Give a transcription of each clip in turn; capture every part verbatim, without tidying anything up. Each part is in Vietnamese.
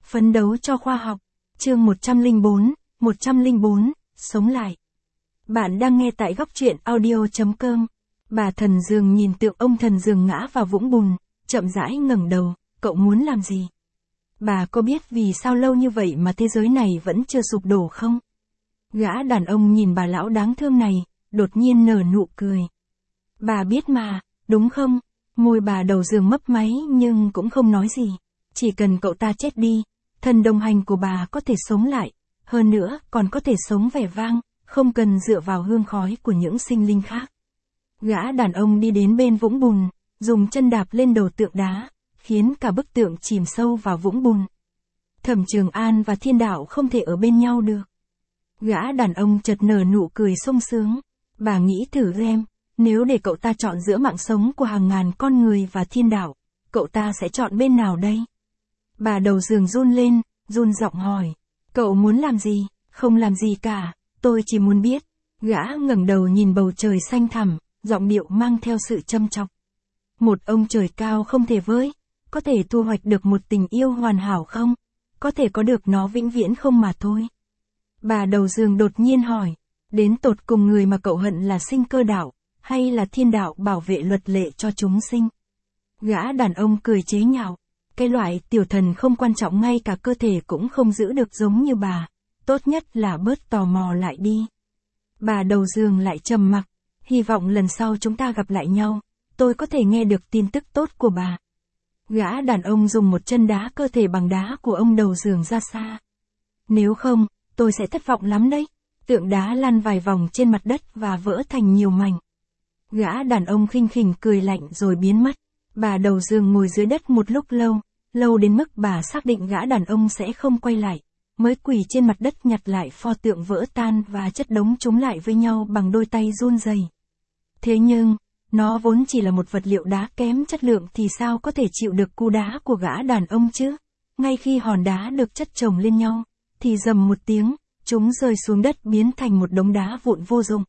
Phấn đấu cho khoa học. Chương một trăm lẻ bốn, một trăm lẻ bốn, sống lại. Bạn đang nghe tại góc truyện audio chấm com. Bà thần giường nhìn tượng ông thần giường ngã vào vũng bùn, chậm rãi ngẩng đầu, cậu muốn làm gì? Bà có biết vì sao lâu như vậy mà thế giới này vẫn chưa sụp đổ không? Gã đàn ông nhìn bà lão đáng thương này, đột nhiên nở nụ cười. Bà biết mà, đúng không? Môi bà đầu giường mấp máy nhưng cũng không nói gì. Chỉ cần cậu ta chết đi, thần đồng hành của bà có thể sống lại, hơn nữa còn có thể sống vẻ vang, không cần dựa vào hương khói của những sinh linh khác. Gã đàn ông đi đến bên vũng bùn, dùng chân đạp lên đầu tượng đá, khiến cả bức tượng chìm sâu vào vũng bùn. Thẩm Trường An và Thiên Đạo không thể ở bên nhau được. Gã đàn ông chợt nở nụ cười sung sướng. Bà nghĩ thử xem, nếu để cậu ta chọn giữa mạng sống của hàng ngàn con người và Thiên Đạo, cậu ta sẽ chọn bên nào đây? Bà đầu giường run lên, run giọng hỏi. Cậu muốn làm gì? Không làm gì cả, tôi chỉ muốn biết. Gã ngẩng đầu nhìn bầu trời xanh thẳm, giọng điệu mang theo sự châm chọc. Một ông trời cao không thể với, có thể thu hoạch được một tình yêu hoàn hảo không? Có thể có được nó vĩnh viễn không mà thôi. Bà đầu giường đột nhiên hỏi, đến tột cùng người mà cậu hận là sinh cơ đạo, hay là Thiên Đạo bảo vệ luật lệ cho chúng sinh? Gã đàn ông cười chế nhạo, cái loại tiểu thần không quan trọng ngay cả cơ thể cũng không giữ được giống như bà, tốt nhất là bớt tò mò lại đi. Bà đầu giường lại trầm mặc, hy vọng lần sau chúng ta gặp lại nhau, tôi có thể nghe được tin tức tốt của bà. Gã đàn ông dùng một chân đá cơ thể bằng đá của ông đầu giường ra xa. Nếu không, tôi sẽ thất vọng lắm đấy. Tượng đá lăn vài vòng trên mặt đất và vỡ thành nhiều mảnh. Gã đàn ông khinh khỉnh cười lạnh rồi biến mất. Bà đầu giường ngồi dưới đất một lúc lâu, lâu đến mức bà xác định gã đàn ông sẽ không quay lại, mới quỳ trên mặt đất nhặt lại pho tượng vỡ tan và chất đống chúng lại với nhau bằng đôi tay run rẩy. Thế nhưng, nó vốn chỉ là một vật liệu đá kém chất lượng thì sao có thể chịu được cú đá của gã đàn ông chứ? Ngay khi hòn đá được chất chồng lên nhau, thì rầm một tiếng, chúng rơi xuống đất biến thành một đống đá vụn vô dụng.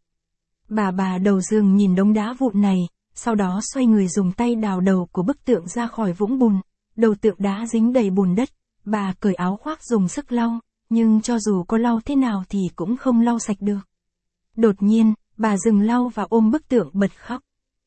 Bà bà đầu giường nhìn đống đá vụn này, sau đó xoay người dùng tay đào đầu của bức tượng ra khỏi vũng bùn, đầu tượng đá dính đầy bùn đất, bà cởi áo khoác dùng sức lau, nhưng cho dù có lau thế nào thì cũng không lau sạch được. Đột nhiên, bà dừng lau và ôm bức tượng bật khóc.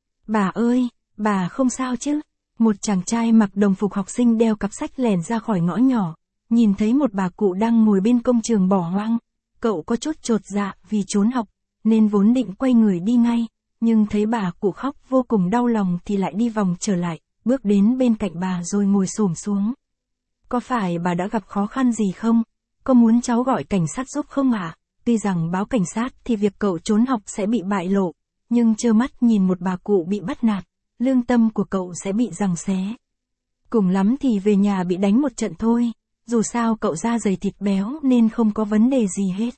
Bà ơi, bà không sao chứ? Một chàng trai mặc đồng phục học sinh đeo cặp sách lẻn ra khỏi ngõ nhỏ, nhìn thấy một bà cụ đang ngồi bên công trường bỏ hoang. Cậu có chút chột dạ vì trốn học, nên vốn định quay người đi ngay, nhưng thấy bà cụ khóc vô cùng đau lòng thì lại đi vòng trở lại, bước đến bên cạnh bà rồi ngồi xổm xuống. Có phải bà đã gặp khó khăn gì không? Có muốn cháu gọi cảnh sát giúp không ạ? À? Tuy rằng báo cảnh sát thì việc cậu trốn học sẽ bị bại lộ, nhưng trơ mắt nhìn một bà cụ bị bắt nạt, lương tâm của cậu sẽ bị giằng xé. Cùng lắm thì về nhà bị đánh một trận thôi, dù sao cậu da dày thịt béo nên không có vấn đề gì hết.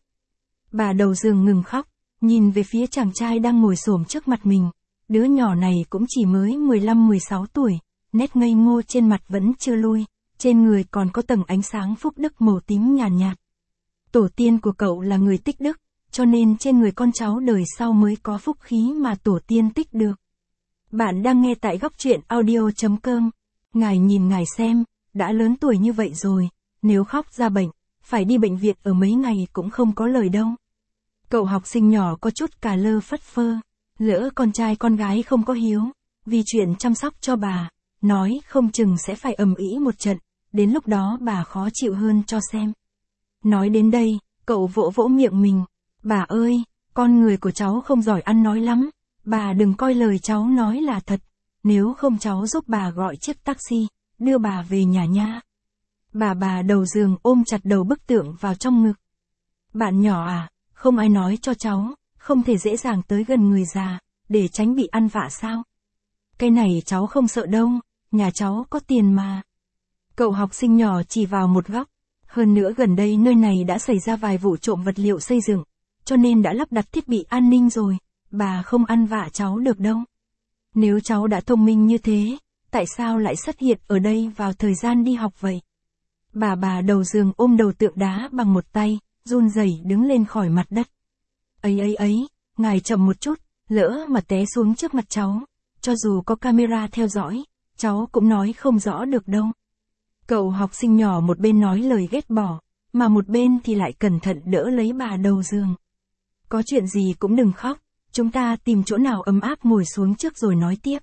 Bà đầu giường ngừng khóc, nhìn về phía chàng trai đang ngồi xổm trước mặt mình. Đứa nhỏ này cũng chỉ mới mười lăm mười sáu tuổi, nét ngây ngô trên mặt vẫn chưa lui, trên người còn có tầng ánh sáng phúc đức màu tím nhàn nhạt, nhạt. Tổ tiên của cậu là người tích đức, cho nên trên người con cháu đời sau mới có phúc khí mà tổ tiên tích được. Bạn đang nghe tại góc truyện audio chấm com. Ngài nhìn ngài xem, đã lớn tuổi như vậy rồi, nếu khóc ra bệnh, phải đi bệnh viện ở mấy ngày cũng không có lời đâu. Cậu học sinh nhỏ có chút cà lơ phất phơ, lỡ con trai con gái không có hiếu, vì chuyện chăm sóc cho bà, nói không chừng sẽ phải ầm ĩ một trận, đến lúc đó bà khó chịu hơn cho xem. Nói đến đây, cậu vỗ vỗ miệng mình. Bà ơi, con người của cháu không giỏi ăn nói lắm, bà đừng coi lời cháu nói là thật, nếu không cháu giúp bà gọi chiếc taxi, đưa bà về nhà nha. Bà bà đầu giường ôm chặt đầu bức tượng vào trong ngực. Bạn nhỏ à, không ai nói cho cháu, không thể dễ dàng tới gần người già, để tránh bị ăn vạ sao? Cái này cháu không sợ đâu, nhà cháu có tiền mà. Cậu học sinh nhỏ chỉ vào một góc, hơn nữa gần đây nơi này đã xảy ra vài vụ trộm vật liệu xây dựng, cho nên đã lắp đặt thiết bị an ninh rồi, bà không ăn vạ cháu được đâu. Nếu cháu đã thông minh như thế, tại sao lại xuất hiện ở đây vào thời gian đi học vậy? Bà bà đầu giường ôm đầu tượng đá bằng một tay, run rẩy đứng lên khỏi mặt đất. Ấy ấy ấy, ngài chậm một chút, lỡ mà té xuống trước mặt cháu, cho dù có camera theo dõi, cháu cũng nói không rõ được đâu. Cậu học sinh nhỏ một bên nói lời ghét bỏ, mà một bên thì lại cẩn thận đỡ lấy bà đầu giường. Có chuyện gì cũng đừng khóc, chúng ta tìm chỗ nào ấm áp ngồi xuống trước rồi nói tiếp.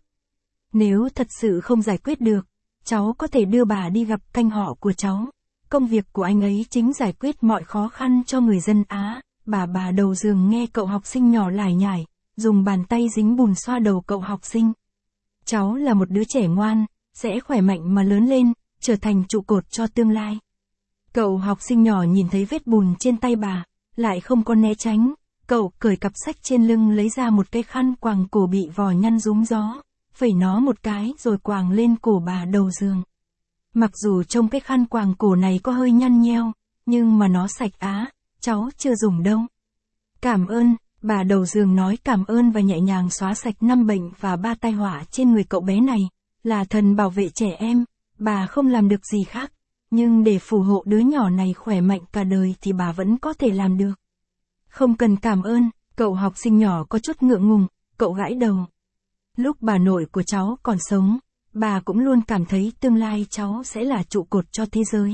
Nếu thật sự không giải quyết được, cháu có thể đưa bà đi gặp canh họ của cháu. Công việc của anh ấy chính giải quyết mọi khó khăn cho người dân Á. Bà bà đầu giường nghe cậu học sinh nhỏ lải nhải, dùng bàn tay dính bùn xoa đầu cậu học sinh. Cháu là một đứa trẻ ngoan, sẽ khỏe mạnh mà lớn lên, trở thành trụ cột cho tương lai. Cậu học sinh nhỏ nhìn thấy vết bùn trên tay bà, lại không có né tránh. Cậu cởi cặp sách trên lưng lấy ra một cái khăn quàng cổ bị vò nhăn rúm gió, phẩy nó một cái rồi quàng lên cổ bà đầu giường. Mặc dù trông cái khăn quàng cổ này có hơi nhăn nheo, nhưng mà nó sạch á, cháu chưa dùng đâu. Cảm ơn, bà đầu giường nói cảm ơn và nhẹ nhàng xóa sạch năm bệnh và ba tai họa trên người cậu bé này. Là thần bảo vệ trẻ em, bà không làm được gì khác, nhưng để phù hộ đứa nhỏ này khỏe mạnh cả đời thì bà vẫn có thể làm được. Không cần cảm ơn, cậu học sinh nhỏ có chút ngượng ngùng, cậu gãi đầu. Lúc bà nội của cháu còn sống, bà cũng luôn cảm thấy tương lai cháu sẽ là trụ cột cho thế giới.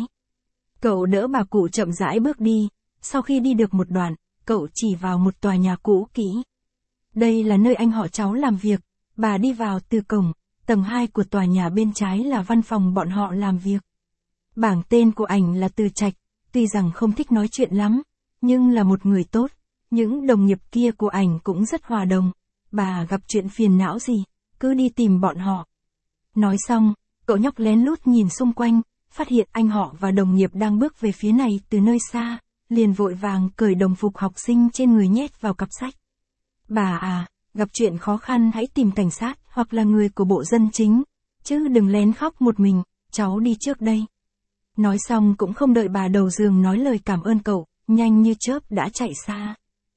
Cậu đỡ bà cụ chậm rãi bước đi, sau khi đi được một đoạn, cậu chỉ vào một tòa nhà cũ kỹ. Đây là nơi anh họ cháu làm việc, bà đi vào từ cổng, tầng hai của tòa nhà bên trái là văn phòng bọn họ làm việc. Bảng tên của ảnh là Từ Trạch, tuy rằng không thích nói chuyện lắm, nhưng là một người tốt. Những đồng nghiệp kia của ảnh cũng rất hòa đồng. Bà gặp chuyện phiền não gì, cứ đi tìm bọn họ. Nói xong, cậu nhóc lén lút nhìn xung quanh, phát hiện anh họ và đồng nghiệp đang bước về phía này từ nơi xa, liền vội vàng cởi đồng phục học sinh trên người nhét vào cặp sách. Bà à, gặp chuyện khó khăn hãy tìm cảnh sát hoặc là người của bộ dân chính, chứ đừng lén khóc một mình, cháu đi trước đây. Nói xong cũng không đợi bà đầu giường nói lời cảm ơn cậu, nhanh như chớp đã chạy xa.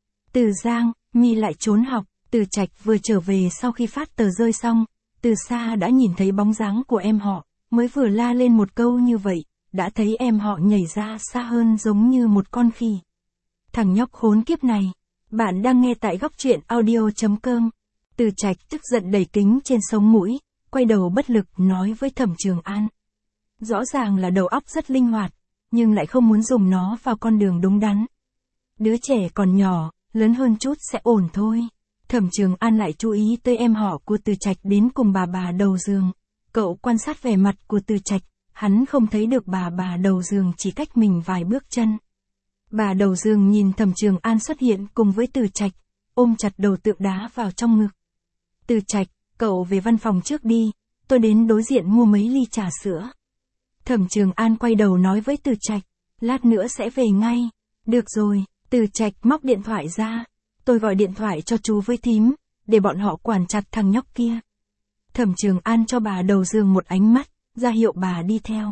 Từ Giang, mi lại trốn học. Từ Trạch vừa trở về sau khi phát tờ rơi xong, từ xa đã nhìn thấy bóng dáng của em họ, mới vừa la lên một câu như vậy, đã thấy em họ nhảy ra xa hơn giống như một con khỉ. Thằng nhóc khốn kiếp này, bạn đang nghe tại góc truyện audio chấm com. Từ Trạch tức giận đẩy kính trên sống mũi, quay đầu bất lực nói với Thẩm Trường An. Rõ ràng là đầu óc rất linh hoạt, nhưng lại không muốn dùng nó vào con đường đúng đắn. Đứa trẻ còn nhỏ, lớn hơn chút sẽ ổn thôi. Thẩm Trường An lại chú ý tới em họ của Từ Trạch đến cùng bà bà đầu giường. Cậu quan sát vẻ mặt của Từ Trạch, hắn không thấy được bà bà đầu giường chỉ cách mình vài bước chân. Bà đầu giường nhìn Thẩm Trường An xuất hiện cùng với Từ Trạch, ôm chặt đầu tượng đá vào trong ngực. Từ Trạch, cậu về văn phòng trước đi, tôi đến đối diện mua mấy ly trà sữa. Thẩm Trường An quay đầu nói với Từ Trạch, lát nữa sẽ về ngay. Được rồi, Từ Trạch móc điện thoại ra. Tôi gọi điện thoại cho chú với thím, để bọn họ quản chặt thằng nhóc kia. Thẩm Trường An cho bà đầu giường một ánh mắt, ra hiệu bà đi theo.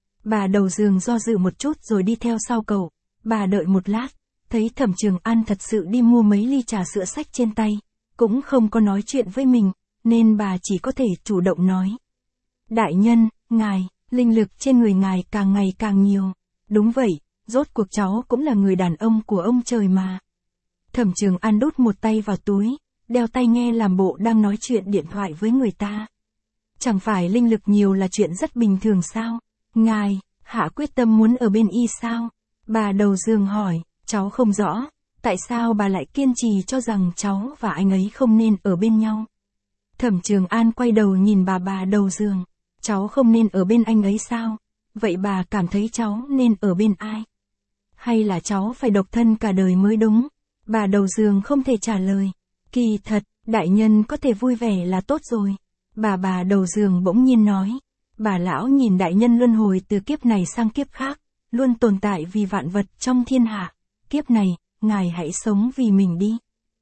Bà đầu giường do dự một chút rồi đi theo sau cậu. Bà đợi một lát, thấy Thẩm Trường An thật sự đi mua mấy ly trà sữa xách trên tay, cũng không có nói chuyện với mình, nên bà chỉ có thể chủ động nói. Đại nhân, ngài, linh lực trên người ngài càng ngày càng nhiều. Đúng vậy, rốt cuộc cháu cũng là người đàn ông của ông trời mà. Thẩm Trường An đút một tay vào túi, đeo tai nghe làm bộ đang nói chuyện điện thoại với người ta. Chẳng phải linh lực nhiều là chuyện rất bình thường sao? Ngài, hạ quyết tâm muốn ở bên y sao? Bà đầu giường hỏi, cháu không rõ, tại sao bà lại kiên trì cho rằng cháu và anh ấy không nên ở bên nhau? Thẩm Trường An quay đầu nhìn bà bà đầu giường, cháu không nên ở bên anh ấy sao? Vậy bà cảm thấy cháu nên ở bên ai? Hay là cháu phải độc thân cả đời mới đúng? Bà đầu giường không thể trả lời. Kỳ thật, đại nhân có thể vui vẻ là tốt rồi. Bà bà đầu giường bỗng nhiên nói. Bà lão nhìn đại nhân luân hồi từ kiếp này sang kiếp khác, luôn tồn tại vì vạn vật trong thiên hạ. Kiếp này, ngài hãy sống vì mình đi.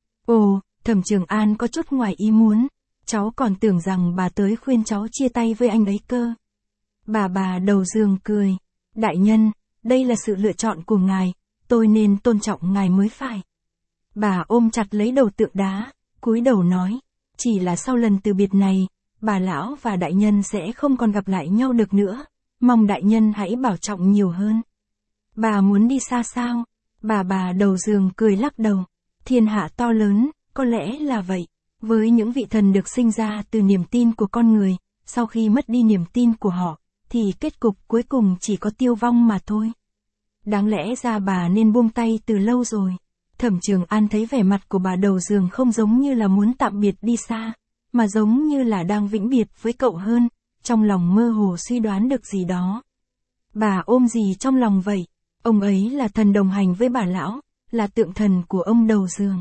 Ồ, Thẩm Trường An có chút ngoài ý muốn. Cháu còn tưởng rằng bà tới khuyên cháu chia tay với anh ấy cơ. Bà bà đầu giường cười. Đại nhân, đây là sự lựa chọn của ngài, tôi nên tôn trọng ngài mới phải. Bà ôm chặt lấy đầu tượng đá, cúi đầu nói, chỉ là sau lần từ biệt này, bà lão và đại nhân sẽ không còn gặp lại nhau được nữa, mong đại nhân hãy bảo trọng nhiều hơn. Bà muốn đi xa sao? Bà bà đầu giường cười lắc đầu, thiên hạ to lớn, có lẽ là vậy, với những vị thần được sinh ra từ niềm tin của con người, sau khi mất đi niềm tin của họ, thì kết cục cuối cùng chỉ có tiêu vong mà thôi. Đáng lẽ ra bà nên buông tay từ lâu rồi. Thẩm Trường An thấy vẻ mặt của bà đầu giường không giống như là muốn tạm biệt đi xa, mà giống như là đang vĩnh biệt với cậu hơn, trong lòng mơ hồ suy đoán được gì đó. Bà ôm gì trong lòng vậy? Ông ấy là thần đồng hành với bà lão, là tượng thần của ông đầu giường.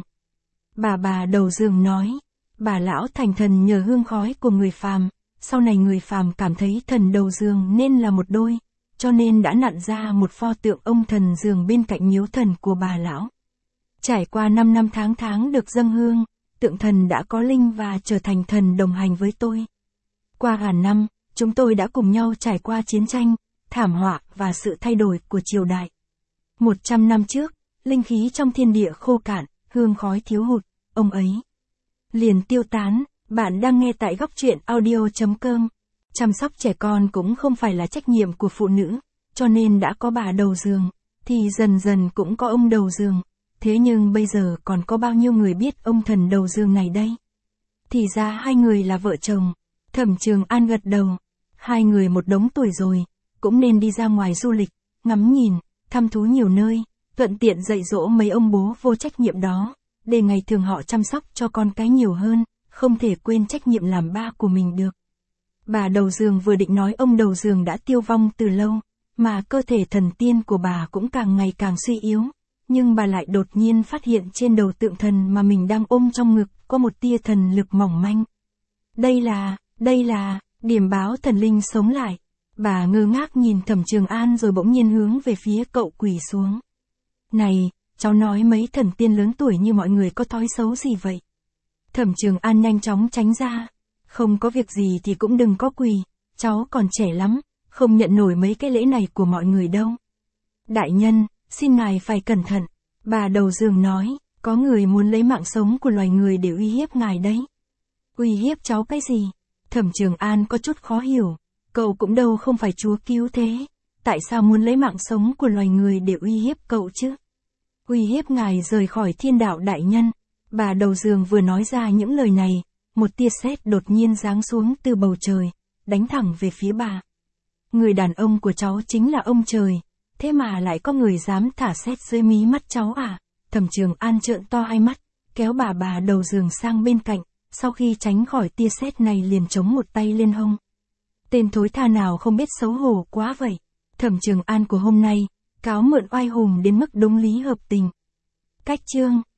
Bà bà đầu giường nói, bà lão thành thần nhờ hương khói của người phàm, sau này người phàm cảm thấy thần đầu giường nên là một đôi, cho nên đã nặn ra một pho tượng ông thần giường bên cạnh miếu thần của bà lão. Trải qua năm năm tháng tháng được dâng hương, tượng thần đã có linh và trở thành thần đồng hành với tôi. Qua ngàn năm, chúng tôi đã cùng nhau trải qua chiến tranh, thảm họa và sự thay đổi của triều đại. Một trăm năm trước, linh khí trong thiên địa khô cạn, hương khói thiếu hụt, ông ấy liền tiêu tán. Bạn đang nghe tại góc truyện audio chấm com. Chăm sóc trẻ con cũng không phải là trách nhiệm của phụ nữ, cho nên đã có bà đầu giường, thì dần dần cũng có ông đầu giường. Thế nhưng bây giờ còn có bao nhiêu người biết ông thần đầu giường này đây? Thì ra hai người là vợ chồng. Thẩm Trường An gật đầu. Hai người một đống tuổi rồi, cũng nên đi ra ngoài du lịch, ngắm nhìn, thăm thú nhiều nơi, thuận tiện dạy dỗ mấy ông bố vô trách nhiệm đó, để ngày thường họ chăm sóc cho con cái nhiều hơn, không thể quên trách nhiệm làm ba của mình được. Bà đầu giường vừa định nói ông đầu giường đã tiêu vong từ lâu, mà cơ thể thần tiên của bà cũng càng ngày càng suy yếu, nhưng bà lại đột nhiên phát hiện trên đầu tượng thần mà mình đang ôm trong ngực có một tia thần lực mỏng manh. Đây là, đây là, điểm báo thần linh sống lại. Bà ngơ ngác nhìn Thẩm Trường An rồi bỗng nhiên hướng về phía cậu quỳ xuống. Này, cháu nói mấy thần tiên lớn tuổi như mọi người có thói xấu gì vậy? Thẩm Trường An nhanh chóng tránh ra. Không có việc gì thì cũng đừng có quỳ, cháu còn trẻ lắm, không nhận nổi mấy cái lễ này của mọi người đâu. Đại nhân, xin ngài phải cẩn thận. Bà đầu giường nói, có người muốn lấy mạng sống của loài người để uy hiếp ngài đấy. Uy hiếp cháu cái gì? Thẩm Trường An có chút khó hiểu. Cậu cũng đâu không phải chúa cứu thế, tại sao muốn lấy mạng sống của loài người để uy hiếp cậu chứ? Uy hiếp ngài rời khỏi thiên đạo đại nhân. Bà đầu giường vừa nói ra những lời này, một tia sét đột nhiên giáng xuống từ bầu trời, đánh thẳng về phía bà. Người đàn ông của cháu chính là ông trời, thế mà lại có người dám thả sét dưới mí mắt cháu à? Thẩm Trường An trợn to hai mắt, kéo bà bà đầu giường sang bên cạnh, sau khi tránh khỏi tia sét này liền chống một tay lên hông. Tên thối tha nào không biết xấu hổ quá vậy. Thẩm Trường An của hôm nay, cáo mượn oai hùng đến mức đúng lý hợp tình. Cách chương